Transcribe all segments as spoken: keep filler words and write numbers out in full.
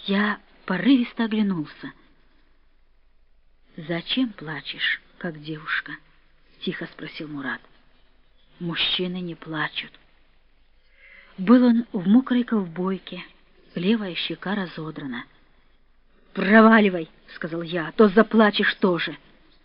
Я порывисто оглянулся. «Зачем плачешь, как девушка?» — тихо спросил Мурат. «Мужчины не плачут». Был он в мокрой ковбойке, левая щека разодрана. «Проваливай», — сказал я, — «а то заплачешь тоже».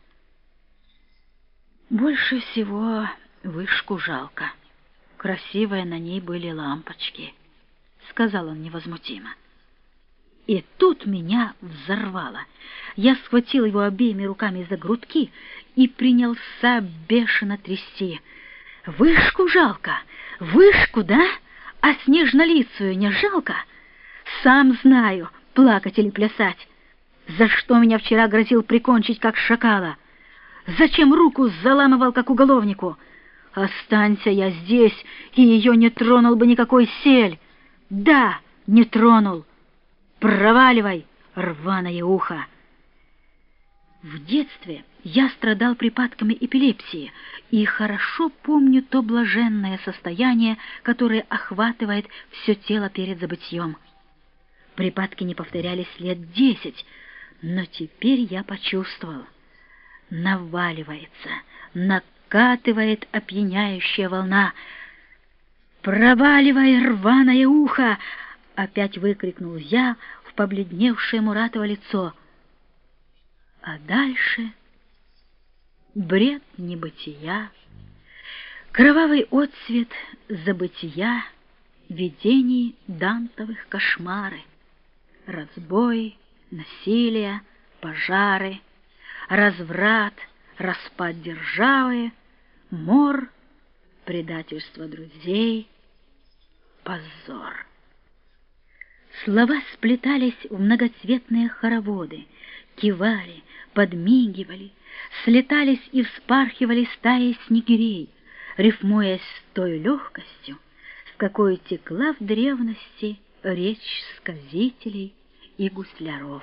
Больше всего вышку жалко. Красивые на ней были лампочки, — сказал он невозмутимо. И тут меня взорвало. Я схватил его обеими руками за грудки и принялся бешено трясти. «Вышку жалко? Вышку, да? А снежнолицую не жалко? Сам знаю, плакать или плясать. За что меня вчера грозил прикончить, как шакала? Зачем руку заламывал, как уголовнику? Останься я здесь, и ее не тронул бы никакой сель. Да, не тронул. Проваливай, рваное ухо!» В детстве я страдал припадками эпилепсии и хорошо помню то блаженное состояние, которое охватывает все тело перед забытьем. Припадки не повторялись лет десять, но теперь я почувствовал. Наваливается, накатывает опьяняющая волна. «Проваливай, рваное ухо!» — опять выкрикнул я в побледневшее Муратово лицо. А дальше бред небытия, кровавый отсвет забытия, видений дантовых кошмары, разбой, насилие, пожары, разврат, распад державы, мор, предательство друзей, позор. Слова сплетались в многоцветные хороводы, кивали, подмигивали, слетались и вспархивали стаи снегирей, рифмуясь с той легкостью, с какой текла в древности речь сказителей и гусляров.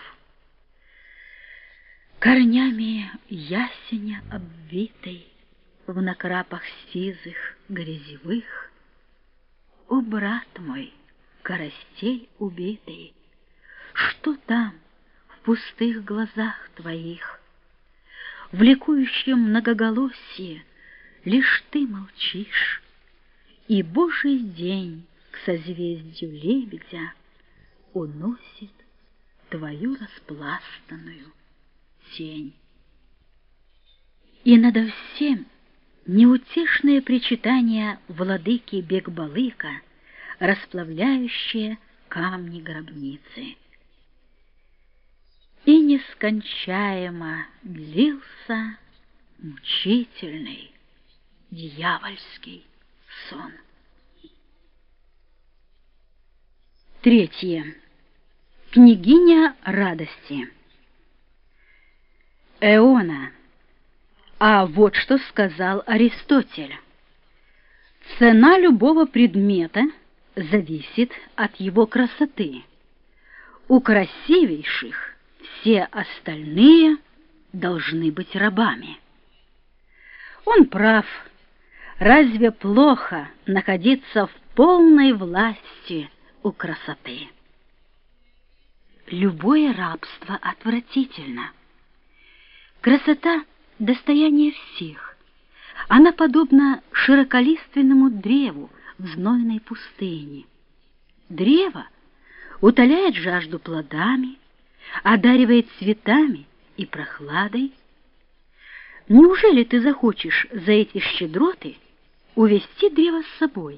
Корнями ясеня обвитой, в накрапах сизых грязевых, о, брат мой, коростей убитый, что там в пустых глазах твоих? В ликующем многоголосье лишь ты молчишь, и Божий день к созвездию лебедя уносит твою распластанную тень. И надо всем неутешное причитание владыки Бекбалыка, расплавляющее камни гробницы. И нескончаемо длился мучительный дьявольский сон. Третье. Княгиня радости. Эона. А вот что сказал Аристотель. Цена любого предмета зависит от его красоты. У красивейших все остальные должны быть рабами. Он прав. Разве плохо находиться в полной власти у красоты? Любое рабство отвратительно. Красота — достояние всех. Она подобна широколиственному древу в знойной пустыне. Древо утоляет жажду плодами, одаривает цветами и прохладой. Неужели ты захочешь за эти щедроты увести древо с собой?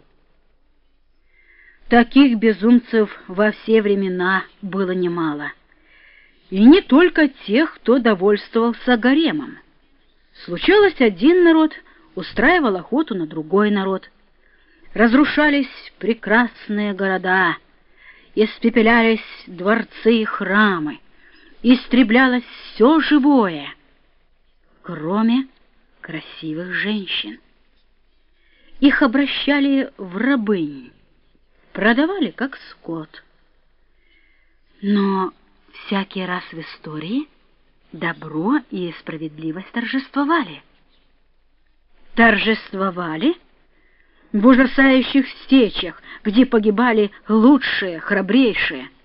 Таких безумцев во все времена было немало. И не только тех, кто довольствовался гаремом. Случалось, один народ устраивал охоту на другой народ. Разрушались прекрасные города, испепелялись дворцы и храмы, истреблялось все живое, кроме красивых женщин. Их обращали в рабынь, продавали как скот. Но всякий раз в истории добро и справедливость торжествовали. Торжествовали в ужасающих стечах, где погибали лучшие, храбрейшие.